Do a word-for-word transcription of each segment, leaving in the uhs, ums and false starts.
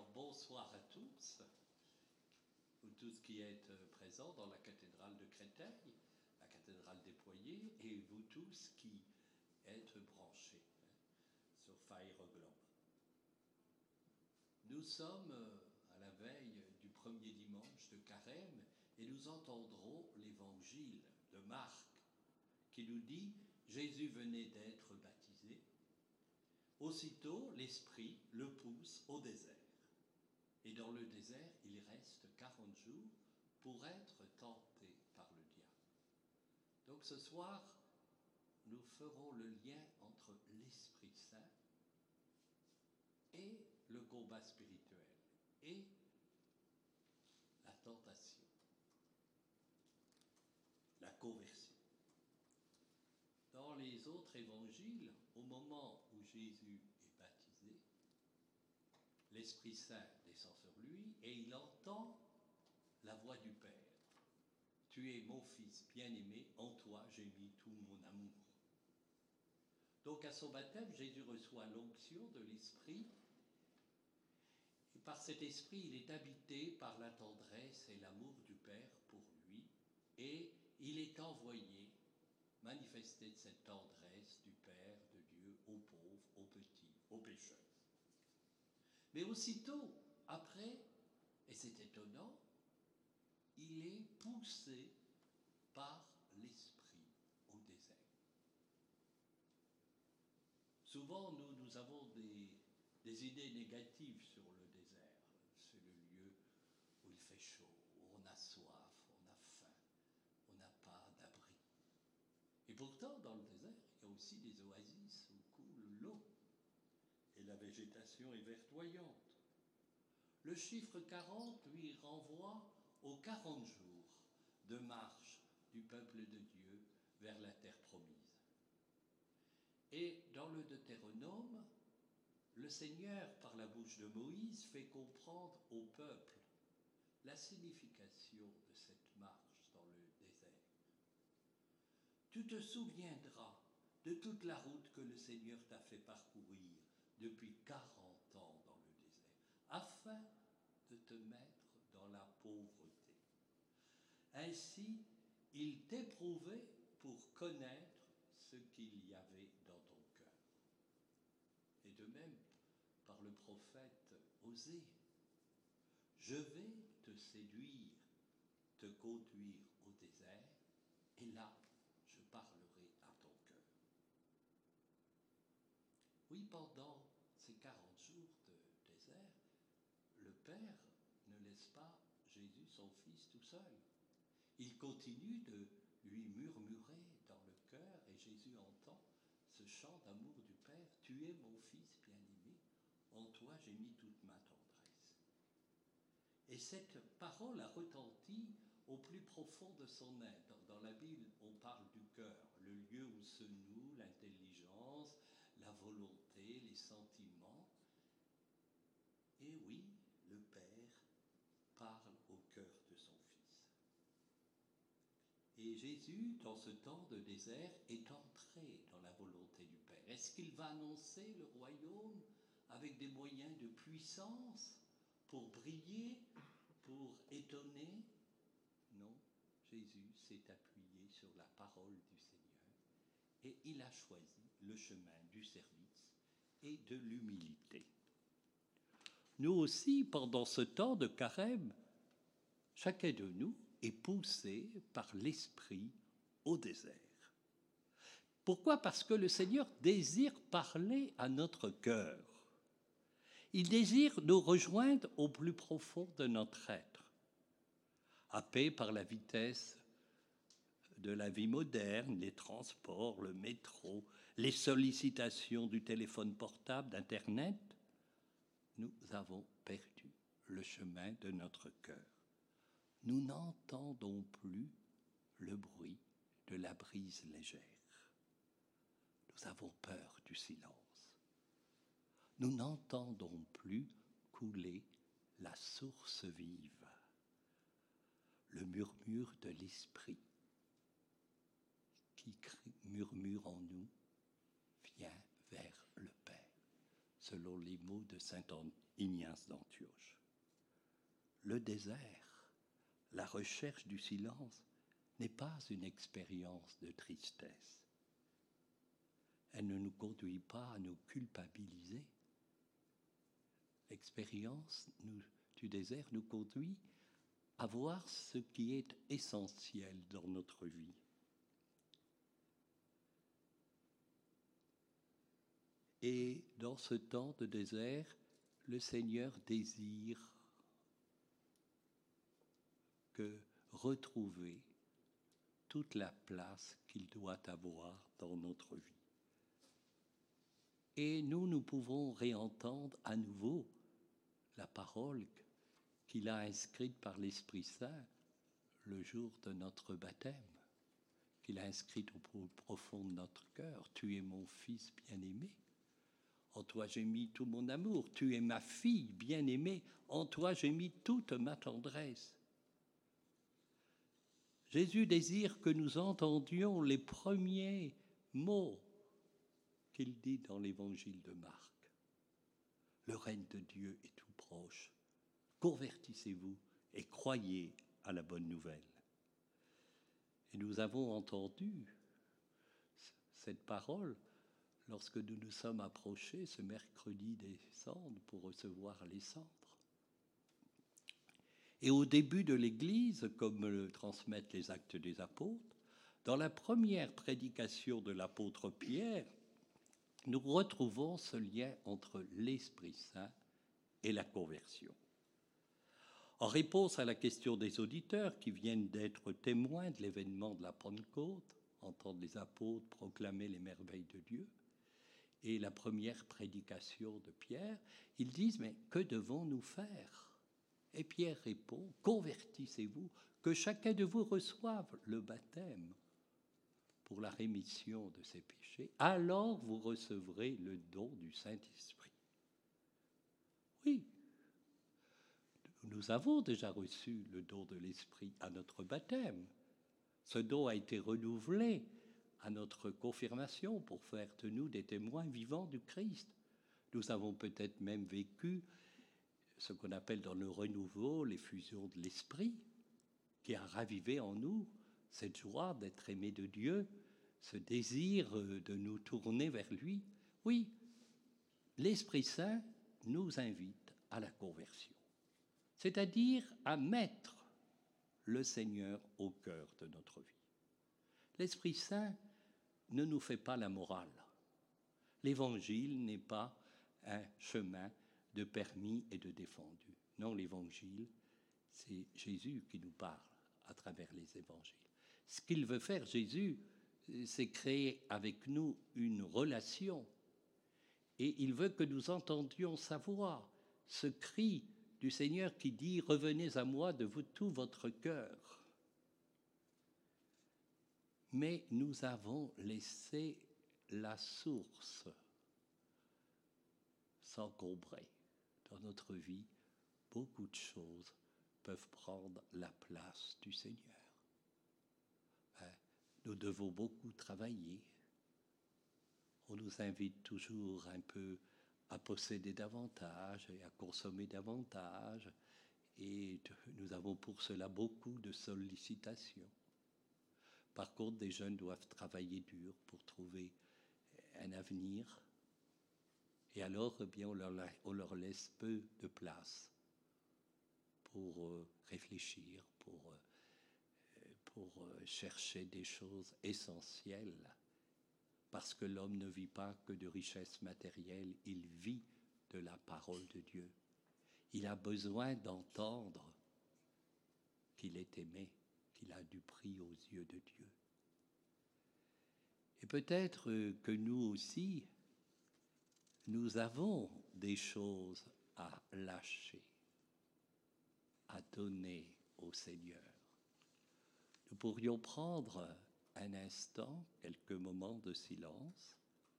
bonsoir à tous, vous tous qui êtes présents dans la cathédrale de Créteil, la cathédrale déployée, et vous tous qui êtes branchés hein, sur Fire Globe. Nous sommes à la veille du premier dimanche de Carême et nous entendrons l'évangile de Marc qui nous dit « Jésus venait d'être baptisé ». Aussitôt, l'Esprit le pousse au désert. Et dans le désert, il reste quarante jours pour être tenté par le diable. Donc ce soir, nous ferons le lien entre l'Esprit Saint et le combat spirituel et la tentation, la conversion. Dans les autres évangiles, au moment où Jésus est baptisé, l'Esprit Saint descend sur lui et il entend la voix du Père. « Tu es mon Fils bien-aimé, en toi j'ai mis tout mon amour. » Donc à son baptême, Jésus reçoit l'onction de l'Esprit. Et par cet Esprit, il est habité par la tendresse et l'amour du Père pour lui. Et il est envoyé manifester cette tendresse du Père, de Dieu, aux pauvres, aux petits, aux pécheurs. Mais aussitôt, après, et c'est étonnant, il est poussé par l'Esprit au désert. Souvent, nous, nous avons des, des idées négatives sur le désert. C'est le lieu où il fait chaud, où on a soif, on a faim, on n'a pas d'abri. Et pourtant, dans le désert, il y a aussi des oasis où coule l'eau. Et la végétation est verdoyante. Le chiffre quarante, lui, renvoie aux quarante jours de marche du peuple de Dieu vers la terre promise. Et dans le Deutéronome, le Seigneur, par la bouche de Moïse, fait comprendre au peuple la signification de cette marche dans le désert. Tu te souviendras de toute la route que le Seigneur t'a fait parcourir depuis quarante ans dans le désert, afin de te mettre dans la pauvreté. Ainsi, il t'éprouvait pour connaître ce qu'il y avait dans ton cœur. Et de même, par le prophète Osée, je vais te séduire, te conduire au désert, et là, je parlerai à ton cœur. Oui, pendant ces quarante jours de désert, le Père ne laisse pas Jésus, son Fils, tout seul. Il continue de lui murmurer dans le cœur et Jésus entend ce chant d'amour du Père. « Tu es mon Fils bien-aimé, en toi j'ai mis toute ma tendresse. » Et cette parole a retenti au plus profond de son être. Dans la Bible, on parle du cœur, le lieu où se noue l'intelligence, la volonté, les sentiments. Et oui, le Père parle au cœur de son Fils. Et Jésus, dans ce temps de désert, est entré dans la volonté du Père. Est-ce qu'il va annoncer le royaume avec des moyens de puissance pour briller, pour étonner? Non, Jésus s'est appuyé sur la parole du Seigneur et il a choisi le chemin du service et de l'humilité. Nous aussi, pendant ce temps de carême, chacun de nous est poussé par l'Esprit au désert. Pourquoi? Parce que le Seigneur désire parler à notre cœur. Il désire nous rejoindre au plus profond de notre être. Happé par la vitesse de la vie moderne, les transports, le métro, les sollicitations du téléphone portable, d'Internet, nous avons perdu le chemin de notre cœur. Nous n'entendons plus le bruit de la brise légère. Nous avons peur du silence. Nous n'entendons plus couler la source vive. Le murmure de l'Esprit qui crie, murmure en nous, vient vers le Père. selon les mots de saint Ignace d'Antioche. Le désert, la recherche du silence, n'est pas une expérience de tristesse. Elle ne nous conduit pas à nous culpabiliser. L'expérience nous, du désert nous conduit à voir ce qui est essentiel dans notre vie. Et dans ce temps de désert, le Seigneur désire que retrouver toute la place qu'il doit avoir dans notre vie. Et nous, nous pouvons réentendre à nouveau la parole qu'il a inscrite par l'Esprit Saint le jour de notre baptême, qu'il a inscrite au plus profond de notre cœur. Tu es mon Fils bien-aimé. En toi j'ai mis tout mon amour. Tu es ma fille bien-aimée. En toi j'ai mis toute ma tendresse. Jésus désire que nous entendions les premiers mots qu'il dit dans l'évangile de Marc. Le règne de Dieu est tout proche. Convertissez-vous et croyez à la bonne nouvelle. Et nous avons entendu cette parole lorsque nous nous sommes approchés ce mercredi des cendres pour recevoir les cendres. Et au début de l'Église, comme le transmettent les Actes des Apôtres, dans la première prédication de l'apôtre Pierre, nous retrouvons ce lien entre l'Esprit Saint et la conversion. En réponse à la question des auditeurs qui viennent d'être témoins de l'événement de la Pentecôte, entendre les apôtres proclamer les merveilles de Dieu, et la première prédication de Pierre, ils disent « Mais que devons-nous faire ?» Et Pierre répond « Convertissez-vous, que chacun de vous reçoive le baptême pour la rémission de ses péchés, alors vous recevrez le don du Saint-Esprit. » Oui, nous avons déjà reçu le don de l'Esprit à notre baptême. Ce don a été renouvelé à notre confirmation pour faire de nous des témoins vivants du Christ. Nous avons peut-être même vécu ce qu'on appelle dans le renouveau l'effusion de l'Esprit, qui a ravivé en nous cette joie d'être aimé de Dieu, ce désir de nous tourner vers lui. Oui, l'Esprit Saint nous invite à la conversion, c'est-à-dire à mettre le Seigneur au cœur de notre vie. L'Esprit Saint ne nous fait pas la morale. L'Évangile n'est pas un chemin de permis et de défendu. Non, l'Évangile, c'est Jésus qui nous parle à travers les évangiles. Ce qu'il veut faire, Jésus, c'est créer avec nous une relation. Et il veut que nous entendions sa voix, ce cri du Seigneur qui dit « Revenez à moi de vous, tout votre cœur ». Mais nous avons laissé la source s'encombrer. Dans notre vie, beaucoup de choses peuvent prendre la place du Seigneur. Nous devons beaucoup travailler. On nous invite toujours un peu à posséder davantage et à consommer davantage. Et nous avons pour cela beaucoup de sollicitations. Par contre, des jeunes doivent travailler dur pour trouver un avenir. Et alors, eh bien, on leur, on leur laisse peu de place pour euh, réfléchir, pour, euh, pour euh, chercher des choses essentielles. Parce que l'homme ne vit pas que de richesses matérielles, il vit de la parole de Dieu. Il a besoin d'entendre qu'il est aimé, qu'il a du prix aux yeux de Dieu. Et peut-être que nous aussi, nous avons des choses à lâcher, à donner au Seigneur. Nous pourrions prendre un instant, quelques moments de silence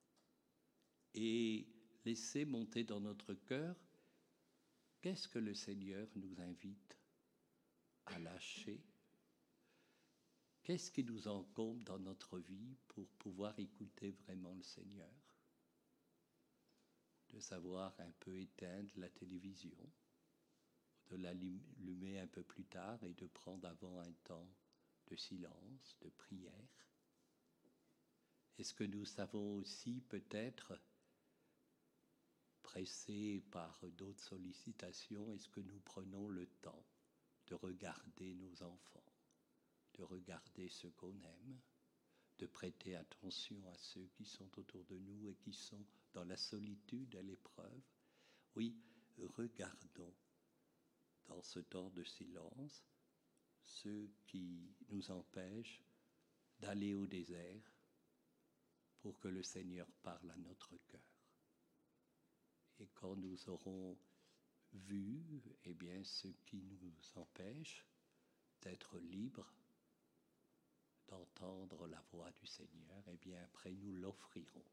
et laisser monter dans notre cœur qu'est-ce que le Seigneur nous invite à lâcher. Qu'est-ce qui nous encombre dans notre vie pour pouvoir écouter vraiment le Seigneur? de savoir un peu éteindre la télévision, de l'allumer un peu plus tard et de prendre avant un temps de silence, de prière. Est-ce que nous savons aussi peut-être, pressés par d'autres sollicitations, est-ce que nous prenons le temps de regarder nos enfants, de regarder ceux qu'on aime, de prêter attention à ceux qui sont autour de nous et qui sont dans la solitude, à l'épreuve? Oui, regardons dans ce temps de silence ceux qui nous empêchent d'aller au désert pour que le Seigneur parle à notre cœur. Et quand nous aurons vu, eh bien, ce qui nous empêche d'être libres, d'entendre la voix du Seigneur, eh bien, après nous l'offrirons.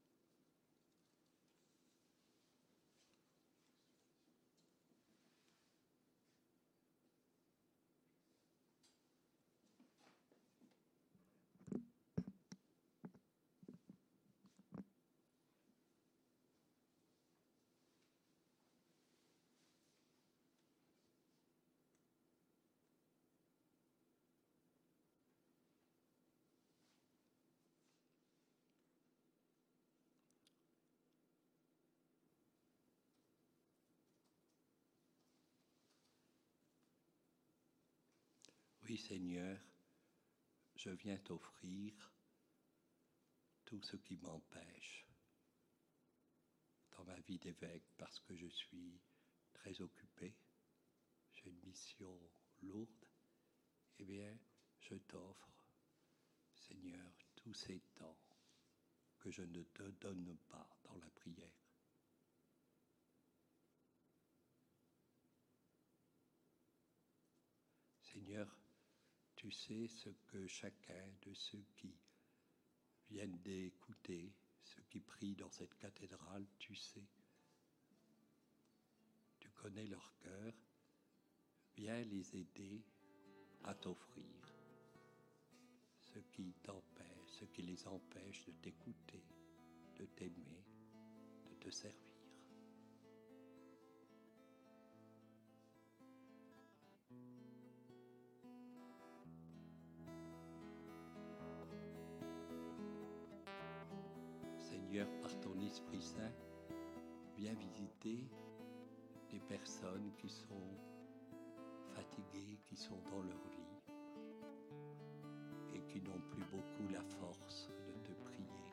Oui, Seigneur, je viens t'offrir tout ce qui m'empêche dans ma vie d'évêque parce que je suis très occupé, j'ai une mission lourde. Eh bien, je t'offre, Seigneur, tous ces temps que je ne te donne pas dans la prière. Seigneur, tu sais ce que chacun de ceux qui viennent d'écouter, ceux qui prient dans cette cathédrale, tu sais. Tu connais leur cœur. Viens les aider à t'offrir ce qui t'empêche, ce qui les empêche de t'écouter, de t'aimer, de te servir. Seigneur, par ton Esprit Saint, viens visiter des personnes qui sont fatiguées, qui sont dans leur lit et qui n'ont plus beaucoup la force de te prier.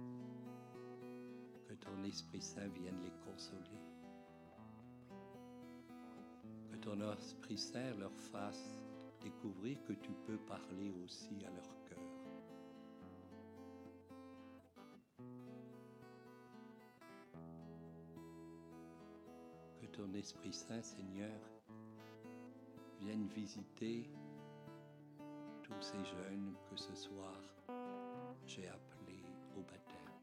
Que ton Esprit Saint vienne les consoler. Que ton Esprit Saint leur fasse découvrir que tu peux parler aussi à leur cœur. Que ton Esprit Saint, Seigneur, vienne visiter tous ces jeunes que ce soir j'ai appelés au baptême.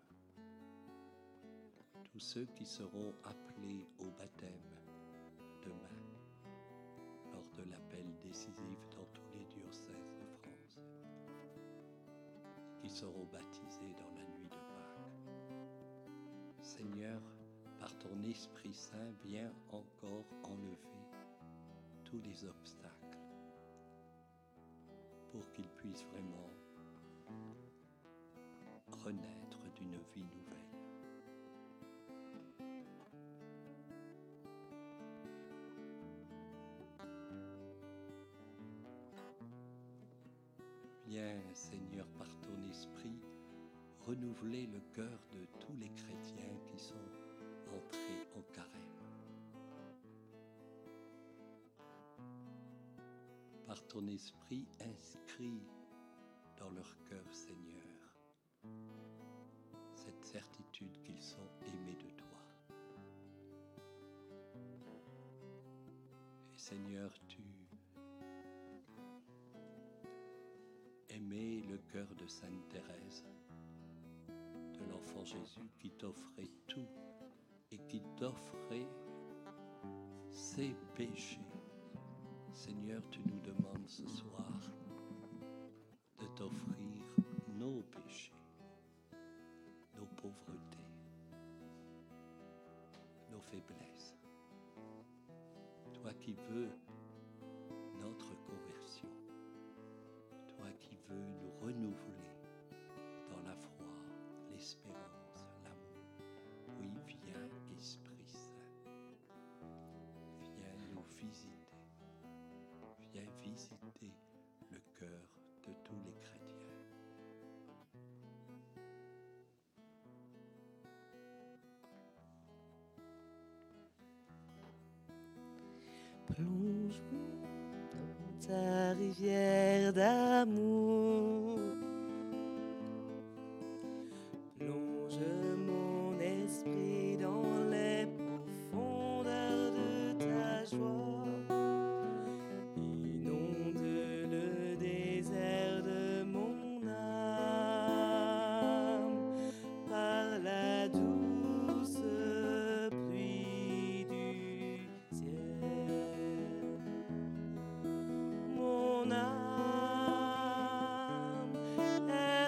Tous ceux qui seront appelés au baptême demain, lors de l'appel décisif dans tous les diocèses de France, qui seront baptisés dans la nuit de Pâques. Seigneur, par ton Esprit Saint, viens encore enlever tous les obstacles pour qu'ils puissent vraiment renaître d'une vie nouvelle. Viens, Seigneur, par ton Esprit, renouveler le cœur de tous les chrétiens qui sont entrés au carême. Par ton Esprit, inscris dans leur cœur, Seigneur, cette certitude qu'ils sont aimés de toi. Et Seigneur, tu aimais le cœur de Sainte Thérèse, de l'enfant Jésus, qui t'offrait tout et qui t'offrait ses péchés. Seigneur, tu nous demandes ce soir de t'offrir nos péchés, nos pauvretés. faiblesse. Toi qui veux notre conversion. Toi qui veux nous renouveler dans la foi, l'espérance, l'amour. Oui, viens, Esprit Saint. Viens nous visiter. Viens visiter le cœur de tous les chrétiens. Plonge-moi dans ta rivière d'amour. Plonge mon esprit dans les profondeurs de ta joie. Inonde le désert de mon âme par la douce pluie du ciel. Mon âme est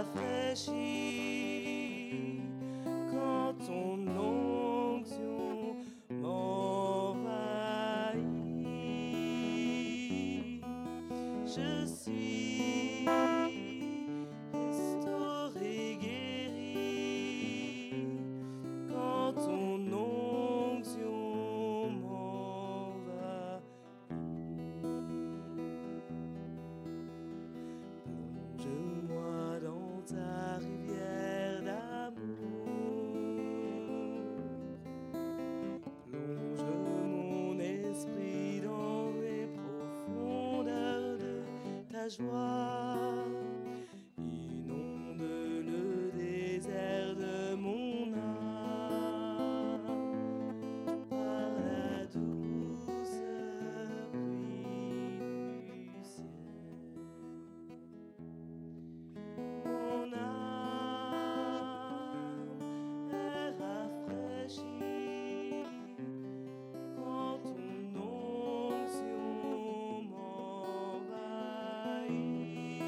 rafraîchie quand ton onction m'envahit. Je suis restauré, guéri quand ton onction m'envahit. Plonge-moi dans ta rivière d'amour. Plonge mon esprit dans les profondeurs de ta joie. Inonde le désert de mon âme par la douce pluie du ciel. Mon âme est rafraîchie quand ton onction m'envahit.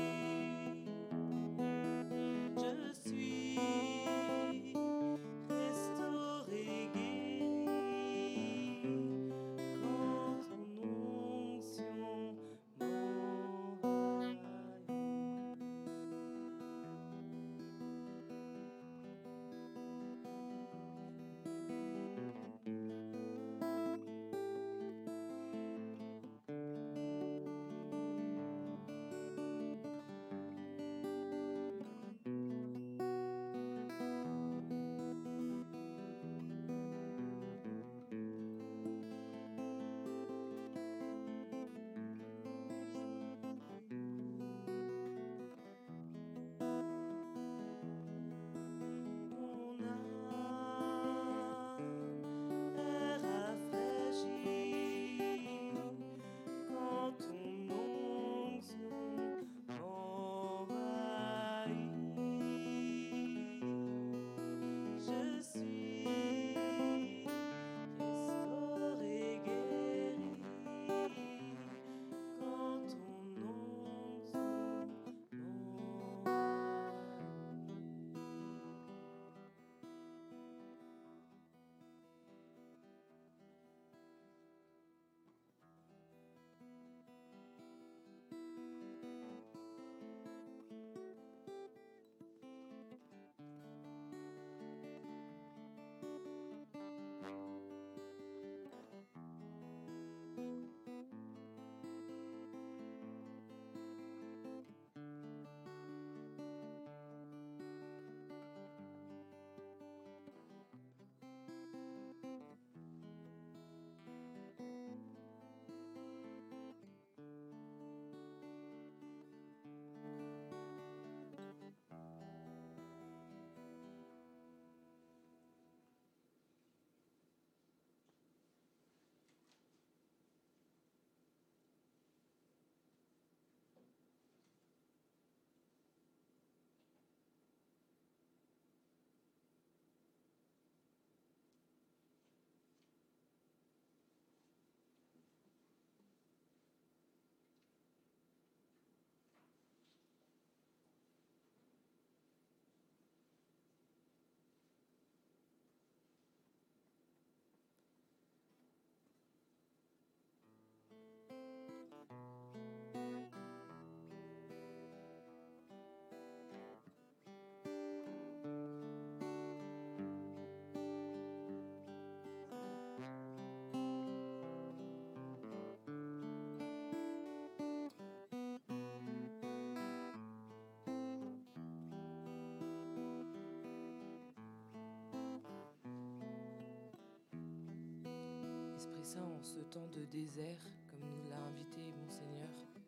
Esprit Saint, en ce temps de désert, comme nous l'a invité Monseigneur,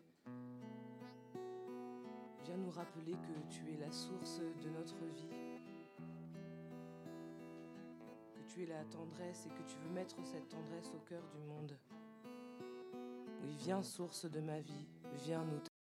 viens nous rappeler que tu es la source de notre vie, que tu es la tendresse et que tu veux mettre cette tendresse au cœur du monde. Oui, viens, source de ma vie, viens nous